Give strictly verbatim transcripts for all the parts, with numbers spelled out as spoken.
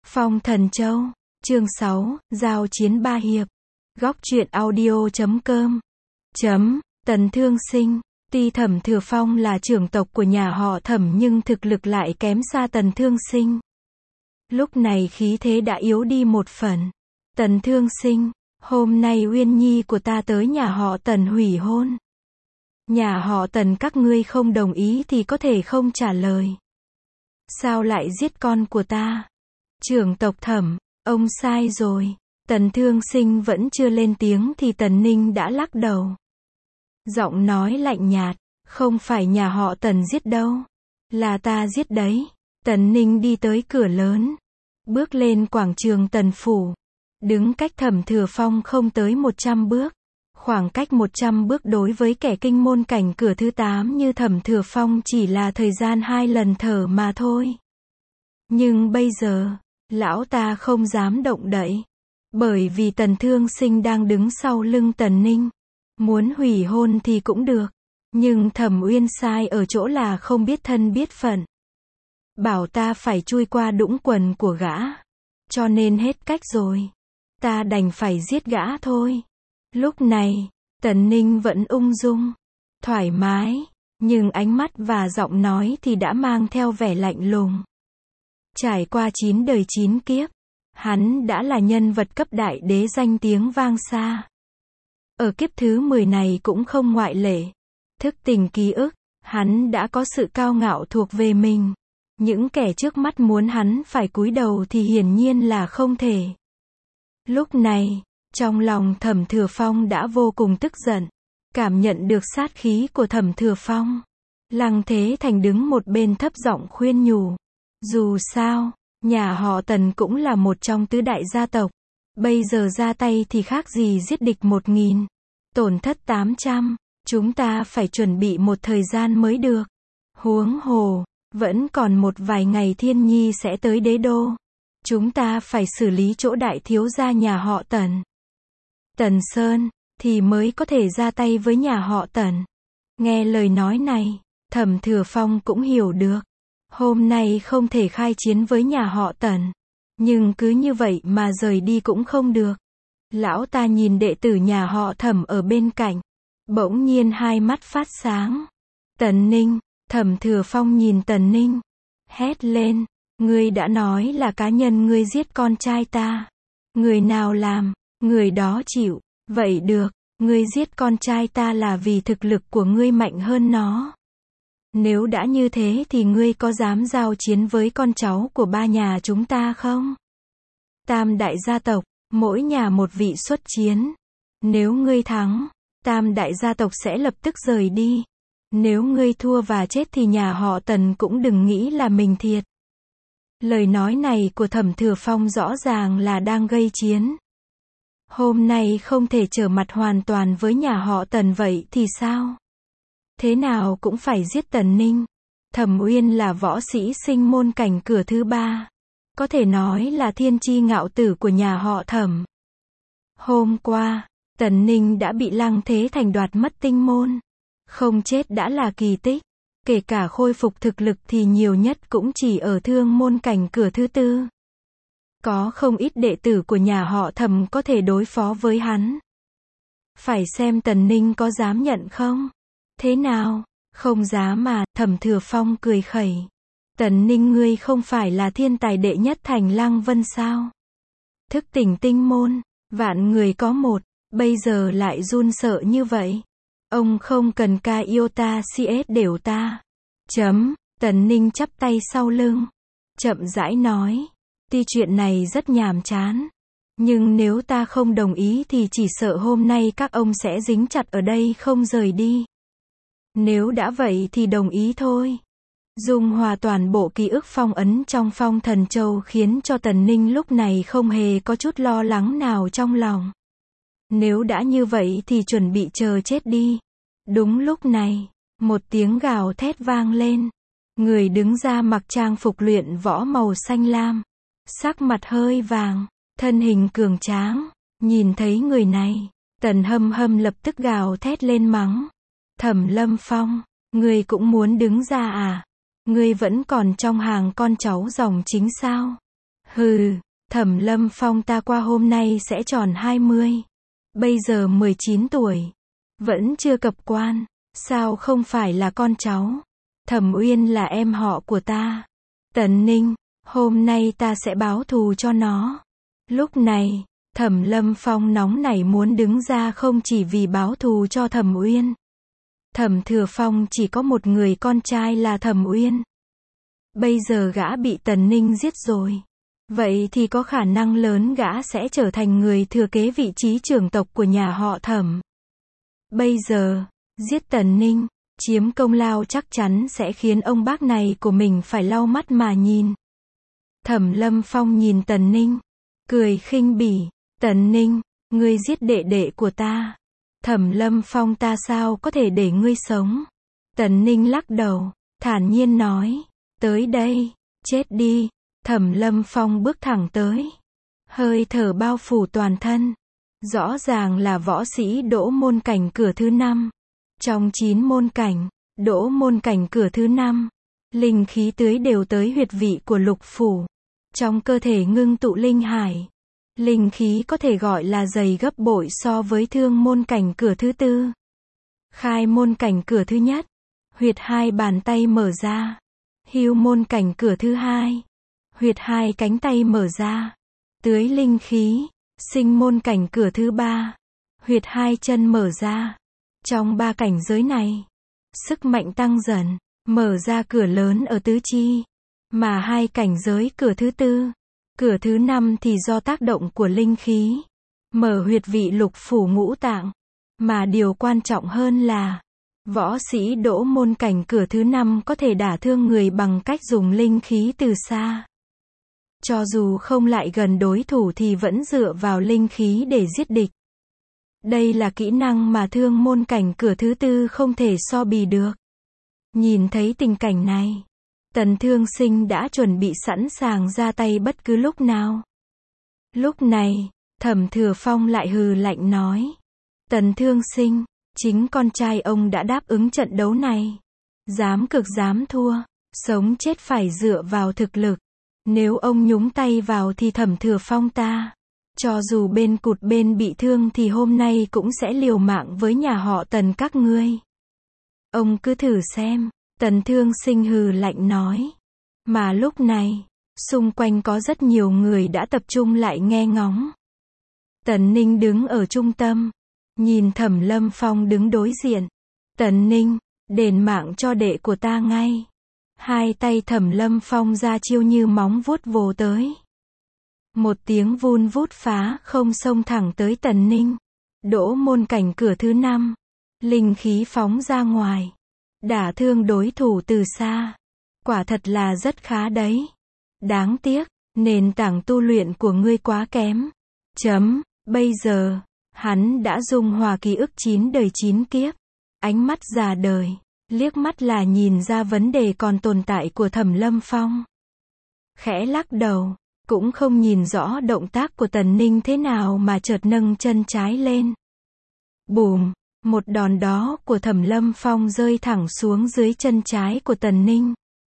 Phong Thần Châu, chương sáu, giao chiến ba hiệp. Góc truyện audio chấm com. Chấm, Tần Thương Sinh. Tuy Thẩm Thừa Phong là trưởng tộc của nhà họ Thẩm nhưng thực lực lại kém xa Tần Thương Sinh. Lúc này khí thế đã yếu đi một phần. Tần Thương Sinh, hôm nay Uyên Nhi của ta tới nhà họ Tần hủy hôn. Nhà họ Tần các ngươi không đồng ý thì có thể không trả lời. Sao lại giết con của ta? Trưởng tộc Thẩm, ông sai rồi. Tần Thương Sinh vẫn chưa lên tiếng thì Tần Ninh đã lắc đầu. Giọng nói lạnh nhạt, không phải nhà họ Tần giết đâu. Là ta giết đấy. Tần Ninh đi tới cửa lớn. Bước lên quảng trường Tần Phủ. Đứng cách Thẩm Thừa Phong không tới một trăm bước. Khoảng cách một trăm bước đối với kẻ kinh môn cảnh cửa thứ tám như Thẩm Thừa Phong chỉ là thời gian hai lần thở mà thôi. Nhưng bây giờ, lão ta không dám động đậy. Bởi vì Tần Thương Sinh đang đứng sau lưng Tần Ninh. Muốn hủy hôn thì cũng được. Nhưng Thẩm Uyên sai ở chỗ là không biết thân biết phận. Bảo ta phải chui qua đũng quần của gã. Cho nên hết cách rồi. Ta đành phải giết gã thôi. Lúc này, Tần Ninh vẫn ung dung, thoải mái, nhưng ánh mắt và giọng nói thì đã mang theo vẻ lạnh lùng. Trải qua chín đời chín kiếp, hắn đã là nhân vật cấp đại đế danh tiếng vang xa. Ở kiếp thứ mười này cũng không ngoại lệ. Thức tỉnh ký ức, hắn đã có sự cao ngạo thuộc về mình. Những kẻ trước mắt muốn hắn phải cúi đầu thì hiển nhiên là không thể. Lúc này, trong lòng Thẩm Thừa Phong đã vô cùng tức giận. Cảm nhận được sát khí của Thẩm Thừa Phong. Lăng Thế Thành đứng một bên thấp giọng khuyên nhủ. Dù sao, nhà họ Tần cũng là một trong tứ đại gia tộc. Bây giờ ra tay thì khác gì giết địch một nghìn. Tổn thất tám trăm. Chúng ta phải chuẩn bị một thời gian mới được. Huống hồ, vẫn còn một vài ngày Thiên Nhi sẽ tới đế đô. Chúng ta phải xử lý chỗ đại thiếu gia nhà họ Tần. Tần Sơn, thì mới có thể ra tay với nhà họ Tần. Nghe lời nói này, Thẩm Thừa Phong cũng hiểu được. Hôm nay không thể khai chiến với nhà họ Tần. Nhưng cứ như vậy mà rời đi cũng không được. Lão ta nhìn đệ tử nhà họ Thẩm ở bên cạnh. Bỗng nhiên hai mắt phát sáng. Tần Ninh, Thẩm Thừa Phong nhìn Tần Ninh. Hét lên, ngươi đã nói là cá nhân ngươi giết con trai ta. Người nào làm, người đó chịu. Vậy được, ngươi giết con trai ta là vì thực lực của ngươi mạnh hơn nó. Nếu đã như thế thì ngươi có dám giao chiến với con cháu của ba nhà chúng ta không? Tam đại gia tộc, mỗi nhà một vị xuất chiến. Nếu ngươi thắng, tam đại gia tộc sẽ lập tức rời đi. Nếu ngươi thua và chết thì nhà họ Tần cũng đừng nghĩ là mình thiệt. Lời nói này của Thẩm Thừa Phong rõ ràng là đang gây chiến. Hôm nay không thể trở mặt hoàn toàn với nhà họ Tần vậy thì sao? Thế nào cũng phải giết Tần Ninh. Thẩm Uyên là võ sĩ sinh môn cảnh cửa thứ ba. Có thể nói là thiên chi ngạo tử của nhà họ Thẩm. Hôm qua, Tần Ninh đã bị Lăng Thế Thành đoạt mất tinh môn. Không chết đã là kỳ tích. Kể cả khôi phục thực lực thì nhiều nhất cũng chỉ ở thương môn cảnh cửa thứ tư. Có không ít đệ tử của nhà họ Thẩm có thể đối phó với hắn. Phải xem Tần Ninh có dám nhận không? Thế nào? Không dám mà, Thẩm Thừa Phong cười khẩy. Tần Ninh ngươi không phải là thiên tài đệ nhất thành Lăng Vân sao? Thức tỉnh tinh môn, vạn người có một, bây giờ lại run sợ như vậy. Ông không cần ca iota cs đều ta. Chấm, Tần Ninh chắp tay sau lưng. Chậm rãi nói. Tuy chuyện này rất nhàm chán. Nhưng nếu ta không đồng ý thì chỉ sợ hôm nay các ông sẽ dính chặt ở đây không rời đi. Nếu đã vậy thì đồng ý thôi. Dung hòa toàn bộ ký ức phong ấn trong Phong Thần Châu khiến cho Tần Ninh lúc này không hề có chút lo lắng nào trong lòng. Nếu đã như vậy thì chuẩn bị chờ chết đi. Đúng lúc này, một tiếng gào thét vang lên. Người đứng ra mặc trang phục luyện võ màu xanh lam. Sắc mặt hơi vàng, thân hình cường tráng. Nhìn thấy người này, Tần Hâm Hâm lập tức gào thét lên mắng. Thẩm Lâm Phong, ngươi cũng muốn đứng ra à? Ngươi vẫn còn trong hàng con cháu dòng chính sao? Hừ, Thẩm Lâm Phong ta qua hôm nay sẽ tròn hai mươi. Bây giờ mười chín tuổi. Vẫn chưa cập quan. Sao không phải là con cháu? Thẩm Uyên là em họ của ta. Tần Ninh, hôm nay ta sẽ báo thù cho nó. Lúc này, Thẩm Lâm Phong nóng nảy muốn đứng ra không chỉ vì báo thù cho Thẩm Uyên. Thẩm Thừa Phong chỉ có một người con trai là Thẩm Uyên. Bây giờ gã bị Tần Ninh giết rồi. Vậy thì có khả năng lớn gã sẽ trở thành người thừa kế vị trí trưởng tộc của nhà họ Thẩm. Bây giờ, giết Tần Ninh, chiếm công lao chắc chắn sẽ khiến ông bác này của mình phải lau mắt mà nhìn. Thẩm Lâm Phong nhìn Tần Ninh, cười khinh bỉ, Tần Ninh, ngươi giết đệ đệ của ta. Thẩm Lâm Phong ta sao có thể để ngươi sống. Tần Ninh lắc đầu, thản nhiên nói, tới đây, chết đi. Thẩm Lâm Phong bước thẳng tới. Hơi thở bao phủ toàn thân. Rõ ràng là võ sĩ đỗ môn cảnh cửa thứ năm. Trong chín môn cảnh, đỗ môn cảnh cửa thứ năm. Linh khí tưới đều tới huyệt vị của lục phủ. Trong cơ thể ngưng tụ linh hải. Linh khí có thể gọi là dày gấp bội so với thương môn cảnh cửa thứ tư. Khai môn cảnh cửa thứ nhất. Huyệt hai bàn tay mở ra. Hưu môn cảnh cửa thứ hai. Huyệt hai cánh tay mở ra. Tưới linh khí. Sinh môn cảnh cửa thứ ba. Huyệt hai chân mở ra. Trong ba cảnh giới này, sức mạnh tăng dần, mở ra cửa lớn ở tứ chi. Mà hai cảnh giới cửa thứ tư, cửa thứ năm thì do tác động của linh khí, mở huyệt vị lục phủ ngũ tạng. Mà điều quan trọng hơn là, võ sĩ đỗ môn cảnh cửa thứ năm có thể đả thương người bằng cách dùng linh khí từ xa. Cho dù không lại gần đối thủ thì vẫn dựa vào linh khí để giết địch. Đây là kỹ năng mà thương môn cảnh cửa thứ tư không thể so bì được. Nhìn thấy tình cảnh này, Tần Thương Sinh đã chuẩn bị sẵn sàng ra tay bất cứ lúc nào. Lúc này, Thẩm Thừa Phong lại hừ lạnh nói. Tần Thương Sinh, chính con trai ông đã đáp ứng trận đấu này. Dám cực dám thua, sống chết phải dựa vào thực lực. Nếu ông nhúng tay vào thì Thẩm Thừa Phong ta, cho dù bên cụt bên bị thương thì hôm nay cũng sẽ liều mạng với nhà họ Tần các ngươi. Ông cứ thử xem, Tần Thương Sinh hừ lạnh nói. Mà lúc này, xung quanh có rất nhiều người đã tập trung lại nghe ngóng. Tần Ninh đứng ở trung tâm, nhìn Thẩm Lâm Phong đứng đối diện. Tần Ninh, đền mạng cho đệ của ta ngay. Hai tay Thẩm Lâm Phong ra chiêu như móng vuốt vồ tới. Một tiếng vun vút phá không xông thẳng tới Tần Ninh. Đỗ môn cảnh cửa thứ năm. Linh khí phóng ra ngoài. Đả thương đối thủ từ xa. Quả thật là rất khá đấy. Đáng tiếc, nền tảng tu luyện của ngươi quá kém. Chấm, bây giờ, hắn đã dùng hòa ký ức chín đời chín kiếp. Ánh mắt già đời. Liếc mắt là nhìn ra vấn đề còn tồn tại của Thẩm Lâm Phong. Khẽ lắc đầu, cũng không nhìn rõ động tác của Tần Ninh thế nào mà chợt nâng chân trái lên. Bùm, một đòn đó của Thẩm Lâm Phong rơi thẳng xuống dưới chân trái của Tần Ninh.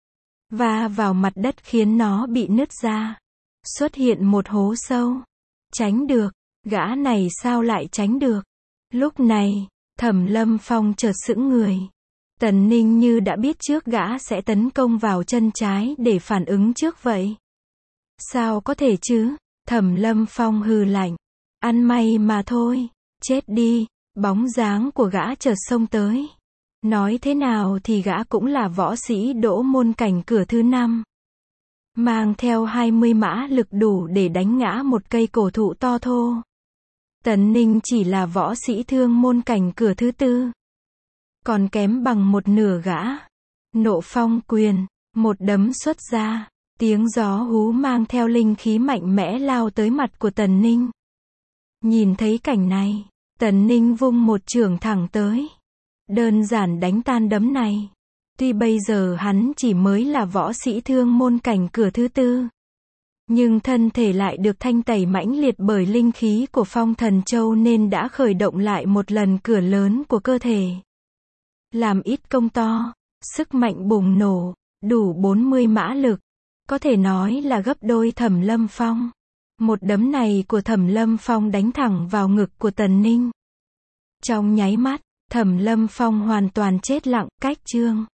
Và vào mặt đất khiến nó bị nứt ra. Xuất hiện một hố sâu. Tránh được, gã này sao lại tránh được? Lúc này, Thẩm Lâm Phong chợt sững người. Tần Ninh như đã biết trước gã sẽ tấn công vào chân trái để phản ứng trước vậy. Sao có thể chứ? Thẩm Lâm Phong hừ lạnh. Ăn may mà thôi. Chết đi. Bóng dáng của gã chợt xông tới. Nói thế nào thì gã cũng là võ sĩ đỗ môn cảnh cửa thứ năm. Mang theo hai mươi mã lực đủ để đánh ngã một cây cổ thụ to thô. Tần Ninh chỉ là võ sĩ thương môn cảnh cửa thứ tư. Còn kém bằng một nửa gã. Nộ phong quyền, một đấm xuất ra, tiếng gió hú mang theo linh khí mạnh mẽ lao tới mặt của Tần Ninh. Nhìn thấy cảnh này, Tần Ninh vung một chưởng thẳng tới. Đơn giản đánh tan đấm này. Tuy bây giờ hắn chỉ mới là võ sĩ thương môn cảnh cửa thứ tư, nhưng thân thể lại được thanh tẩy mãnh liệt bởi linh khí của Phong Thần Châu nên đã khởi động lại một lần cửa lớn của cơ thể. Làm ít công to, sức mạnh bùng nổ, đủ bốn mươi mã lực. có thể nói là gấp đôi Thẩm Lâm Phong. Một đấm này của Thẩm Lâm Phong đánh thẳng vào ngực của Tần Ninh. Trong nháy mắt, Thẩm Lâm Phong hoàn toàn chết lặng, cách chương